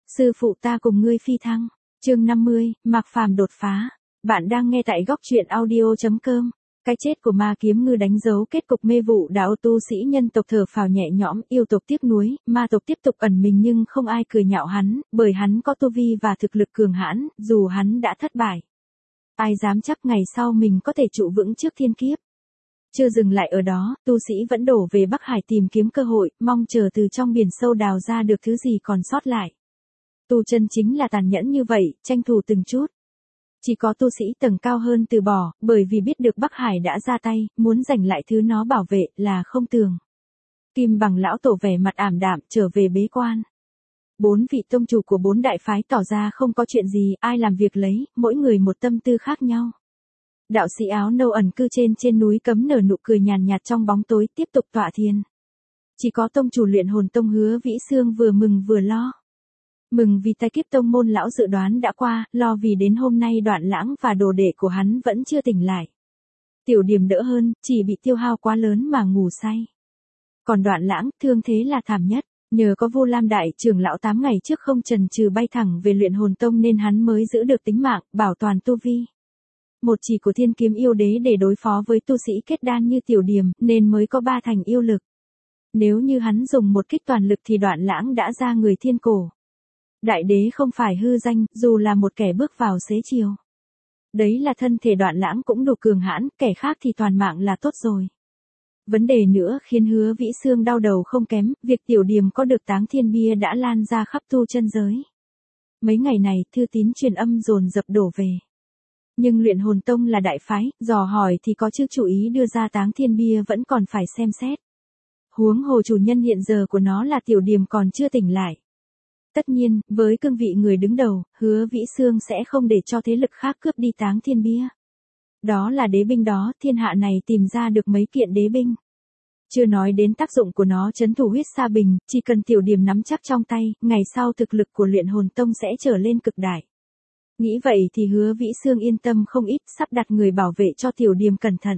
Sư phụ ta cùng ngươi phi thăng. Chương 50, Mạc Phàm đột phá. Bạn đang nghe tại góc truyện audio.com. Cái chết của Ma Kiếm Ngư đánh dấu kết cục mê vụ đạo tu sĩ nhân tộc thở phào nhẹ nhõm, yêu tộc tiếc nuối, ma tộc tiếp tục ẩn mình nhưng không ai cười nhạo hắn, bởi hắn có tu vi và thực lực cường hãn, dù hắn đã thất bại. Ai dám chắc ngày sau mình có thể trụ vững trước thiên kiếp. Chưa dừng lại ở đó, tu sĩ vẫn đổ về Bắc Hải tìm kiếm cơ hội, mong chờ từ trong biển sâu đào ra được thứ gì còn sót lại. Tu chân chính là tàn nhẫn như vậy, tranh thủ từng chút. Chỉ có tu sĩ tầng cao hơn từ bỏ, bởi vì biết được Bắc Hải đã ra tay, muốn giành lại thứ nó bảo vệ là không tường. Kim Bằng lão tổ vẻ mặt ảm đạm trở về bế quan. 4 vị tông chủ của 4 đại phái tỏ ra không có chuyện gì, ai làm việc lấy, mỗi người một tâm tư khác nhau. Đạo sĩ áo nâu ẩn cư trên núi cấm nở nụ cười nhàn nhạt trong bóng tối tiếp tục tọa thiền. Chỉ có tông chủ Luyện Hồn Tông Hứa Vĩ Xương vừa mừng vừa lo. Mừng vì tai kiếp tông môn lão dự đoán đã qua, lo vì đến hôm nay Đoạn Lãng và đồ đệ của hắn vẫn chưa tỉnh lại. Tiểu Điềm đỡ hơn, chỉ bị tiêu hao quá lớn mà ngủ say. Còn Đoạn Lãng, thương thế là thảm nhất, nhờ có Vô Lam đại trưởng lão 8 ngày trước không chần chừ bay thẳng về Luyện Hồn Tông nên hắn mới giữ được tính mạng, bảo toàn tu vi. Một chỉ của Thiên Kiếm Yêu Đế để đối phó với tu sĩ kết đan như Tiểu Điềm, nên mới có 3 thành yêu lực. Nếu như hắn dùng một kích toàn lực thì Đoạn Lãng đã ra người thiên cổ. Đại đế không phải hư danh, dù là một kẻ bước vào xế chiều. Đấy là thân thể Đoạn Lãng cũng đủ cường hãn, kẻ khác thì toàn mạng là tốt rồi. Vấn đề nữa khiến Hứa Vĩ Xương đau đầu không kém, việc Tiểu Điềm có được Táng Thiên Bia đã lan ra khắp tu chân giới. Mấy ngày này, thư tín truyền âm dồn dập đổ về. Nhưng Luyện Hồn Tông là đại phái, dò hỏi thì có chứ chủ ý đưa ra Táng Thiên Bia vẫn còn phải xem xét. Huống hồ chủ nhân hiện giờ của nó là Tiểu Điềm còn chưa tỉnh lại. Tất nhiên, với cương vị người đứng đầu, Hứa Vĩ Xương sẽ không để cho thế lực khác cướp đi Táng Thiên Bia. Đó là đế binh đó, thiên hạ này tìm ra được mấy kiện đế binh. Chưa nói đến tác dụng của nó trấn thủ Huyết Sa Bình, chỉ cần Tiểu Điềm nắm chắc trong tay, ngày sau thực lực của Luyện Hồn Tông sẽ trở lên cực đại. Nghĩ vậy thì Hứa Vĩ Xương yên tâm không ít, sắp đặt người bảo vệ cho Tiểu Điềm cẩn thận.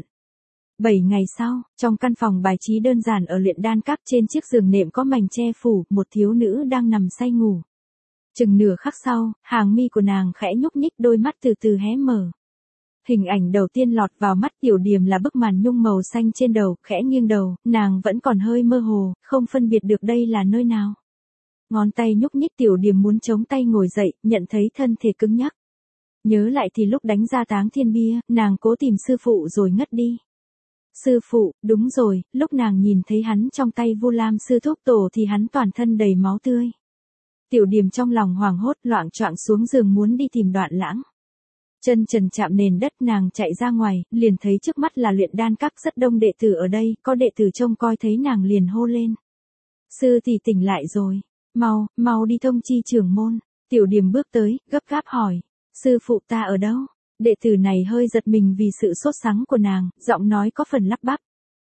7 ngày sau, trong căn phòng bài trí đơn giản ở Luyện Đan Các, trên chiếc giường nệm có mành che phủ, một thiếu nữ đang nằm say ngủ. Chừng nửa khắc sau, hàng mi của nàng khẽ nhúc nhích, đôi mắt từ từ hé mở. Hình ảnh đầu tiên lọt vào mắt Tiểu Điềm là bức màn nhung màu xanh trên đầu, khẽ nghiêng đầu, nàng vẫn còn hơi mơ hồ, không phân biệt được đây là nơi nào. Ngón tay nhúc nhích, Tiểu Điềm muốn chống tay ngồi dậy, nhận thấy thân thể cứng nhắc. Nhớ lại thì lúc đánh ra Táng Thiên Bia, nàng cố tìm sư phụ rồi ngất đi. Sư phụ, đúng rồi, lúc nàng nhìn thấy hắn trong tay Vu Lam sư thúc tổ thì hắn toàn thân đầy máu tươi. Tiểu Điềm trong lòng hoảng hốt, loạng choạng xuống giường muốn đi tìm Đoạn Lãng. Chân trần chạm nền đất, nàng chạy ra ngoài, liền thấy trước mắt là Luyện Đan Các, rất đông đệ tử ở đây, có đệ tử trông coi thấy nàng liền hô lên. Sư tỷ tỉnh lại rồi, mau đi thông chi trưởng môn. Tiểu Điềm bước tới, gấp gáp hỏi, sư phụ ta ở đâu? Đệ tử này hơi giật mình vì sự sốt sắng của nàng, giọng nói có phần lắp bắp.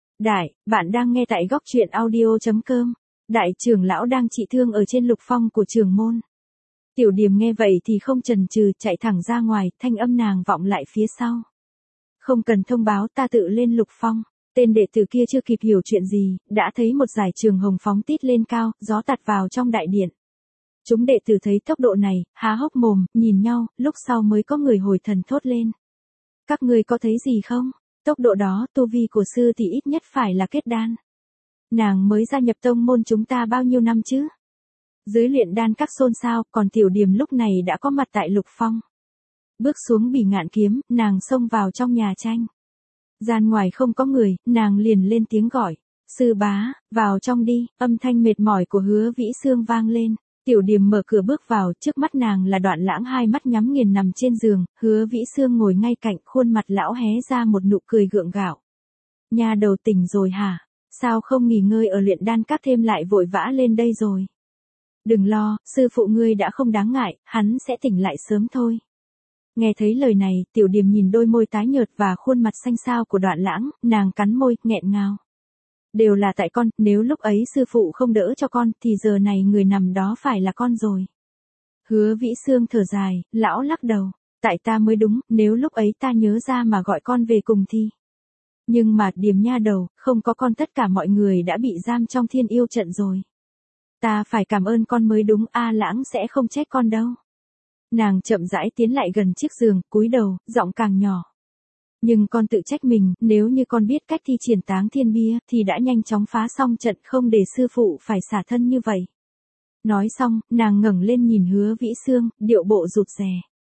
Bạn đang nghe tại góc truyện audio.com. Đại trưởng lão đang trị thương ở trên lục phong của trưởng môn. Tiểu Điềm nghe vậy thì không chần chừ, chạy thẳng ra ngoài, thanh âm nàng vọng lại phía sau. Không cần thông báo, ta tự lên lục phong. Tên đệ tử kia chưa kịp hiểu chuyện gì, đã thấy một dải trường hồng phóng tít lên cao, gió tạt vào trong đại điện. Chúng đệ tử thấy tốc độ này, há hốc mồm, nhìn nhau, lúc sau mới có người hồi thần thốt lên. Các ngươi có thấy gì không? Tốc độ đó, tu vi của sư thì ít nhất phải là kết đan. Nàng mới gia nhập tông môn chúng ta bao nhiêu năm chứ? Dưới Luyện Đan Các xôn xao, còn Tiểu Điềm lúc này đã có mặt tại lục phong. Bước xuống Bỉ Ngạn Kiếm, nàng xông vào trong nhà tranh. Gian ngoài không có người, nàng liền lên tiếng gọi. Sư bá, vào trong đi, âm thanh mệt mỏi của Hứa Vĩ Xương vang lên. Tiểu Điềm mở cửa bước vào, trước mắt nàng là Đoạn Lãng, hai mắt nhắm nghiền nằm trên giường, Hứa Vĩ Xương ngồi ngay cạnh, khuôn mặt lão hé ra một nụ cười gượng gạo. Nhà đầu tỉnh rồi hả? Sao không nghỉ ngơi ở Luyện Đan Các thêm lại vội vã lên đây rồi? Đừng lo, sư phụ ngươi đã không đáng ngại, hắn sẽ tỉnh lại sớm thôi. Nghe thấy lời này, Tiểu Điềm nhìn đôi môi tái nhợt và khuôn mặt xanh xao của Đoạn Lãng, nàng cắn môi, nghẹn ngào. Đều là tại con, nếu lúc ấy sư phụ không đỡ cho con, thì giờ này người nằm đó phải là con rồi. Hứa Vĩ Xương thở dài, lão lắc đầu. Tại ta mới đúng, nếu lúc ấy ta nhớ ra mà gọi con về cùng thì. Nhưng mà Điềm nha đầu, không có con tất cả mọi người đã bị giam trong Thiên Yêu trận rồi. Ta phải cảm ơn con mới đúng, A Lãng sẽ không trách con đâu. Nàng chậm rãi tiến lại gần chiếc giường, cúi đầu, giọng càng nhỏ. Nhưng con tự trách mình, nếu như con biết cách thi triển Táng Thiên Bia, thì đã nhanh chóng phá xong trận, không để sư phụ phải xả thân như vậy. Nói xong, nàng ngẩng lên nhìn Hứa Vĩ Xương, điệu bộ rụt rè.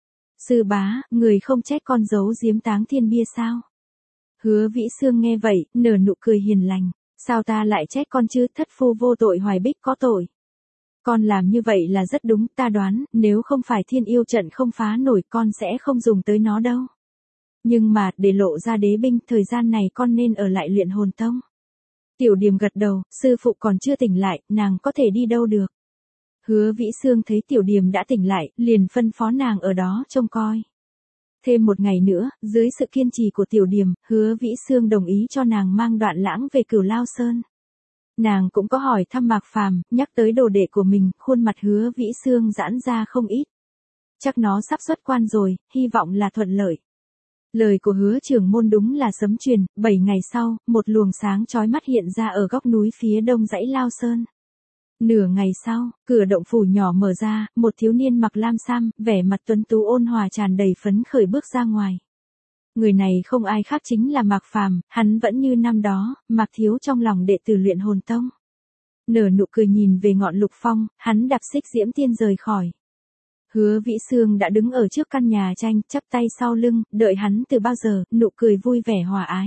Sư bá, người không trách con giấu giếm Táng Thiên Bia sao? Hứa Vĩ Xương nghe vậy, nở nụ cười hiền lành. Sao ta lại trách con chứ, thất phu vô tội Hoài Bích có tội. Con làm như vậy là rất đúng, ta đoán, nếu không phải Thiên Yêu trận không phá nổi con sẽ không dùng tới nó đâu. Nhưng mà, để lộ ra đế binh, thời gian này con nên ở lại Luyện Hồn Tông. Tiểu Điềm gật đầu, sư phụ còn chưa tỉnh lại, nàng có thể đi đâu được. Hứa Vĩ Xương thấy Tiểu Điềm đã tỉnh lại, liền phân phó nàng ở đó trông coi. Thêm một ngày nữa, dưới sự kiên trì của Tiểu Điềm, Hứa Vĩ Xương đồng ý cho nàng mang Đoạn Lãng về Cửu Lao Sơn. Nàng cũng có hỏi thăm Mạc Phàm, nhắc tới đồ đệ của mình, khuôn mặt Hứa Vĩ Xương giãn ra không ít. Chắc nó sắp xuất quan rồi, hy vọng là thuận lợi. Lời của Hứa trưởng môn đúng là sấm truyền, 7 ngày sau, một luồng sáng chói mắt hiện ra ở góc núi phía đông dãy Lao Sơn. Nửa ngày sau, cửa động phủ nhỏ mở ra, một thiếu niên mặc lam sam, vẻ mặt tuấn tú ôn hòa tràn đầy phấn khởi bước ra ngoài. Người này không ai khác chính là Mạc Phàm, hắn vẫn như năm đó, Mạc Thiếu trong lòng đệ tử Luyện Hồn Tông. Nở nụ cười nhìn về ngọn lục phong, hắn đạp xích diễm tiên rời khỏi. Hứa Vĩ Xương đã đứng ở trước căn nhà tranh, chắp tay sau lưng, đợi hắn từ bao giờ, nụ cười vui vẻ hòa ái.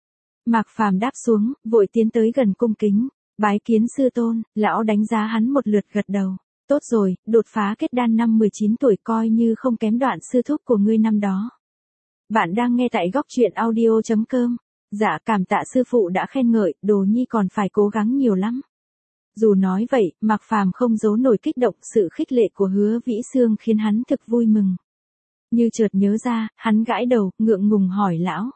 Mạc Phàm đáp xuống, vội tiến tới gần cung kính. Bái kiến sư tôn, lão đánh giá hắn một lượt gật đầu. Tốt rồi, đột phá kết đan năm 19 tuổi coi như không kém Đoạn sư thúc của ngươi năm đó. Bạn đang nghe tại góc truyện audio.com. Dạ, cảm tạ sư phụ đã khen ngợi, đồ nhi còn phải cố gắng nhiều lắm. Dù nói vậy, Mạc Phàm không giấu nổi kích động, sự khích lệ của Hứa Vĩ Xương khiến hắn thực vui mừng. Như chợt nhớ ra, hắn gãi đầu, ngượng ngùng hỏi lão.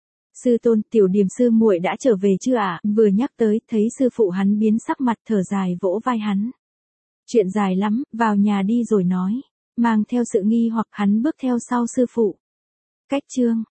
Sư tôn, Tiểu Điềm sư muội đã trở về chưa ạ? Vừa nhắc tới, thấy sư phụ hắn biến sắc mặt, thở dài vỗ vai hắn. Chuyện dài lắm, vào nhà đi rồi nói. Mang theo sự nghi hoặc hắn bước theo sau sư phụ. Cách chương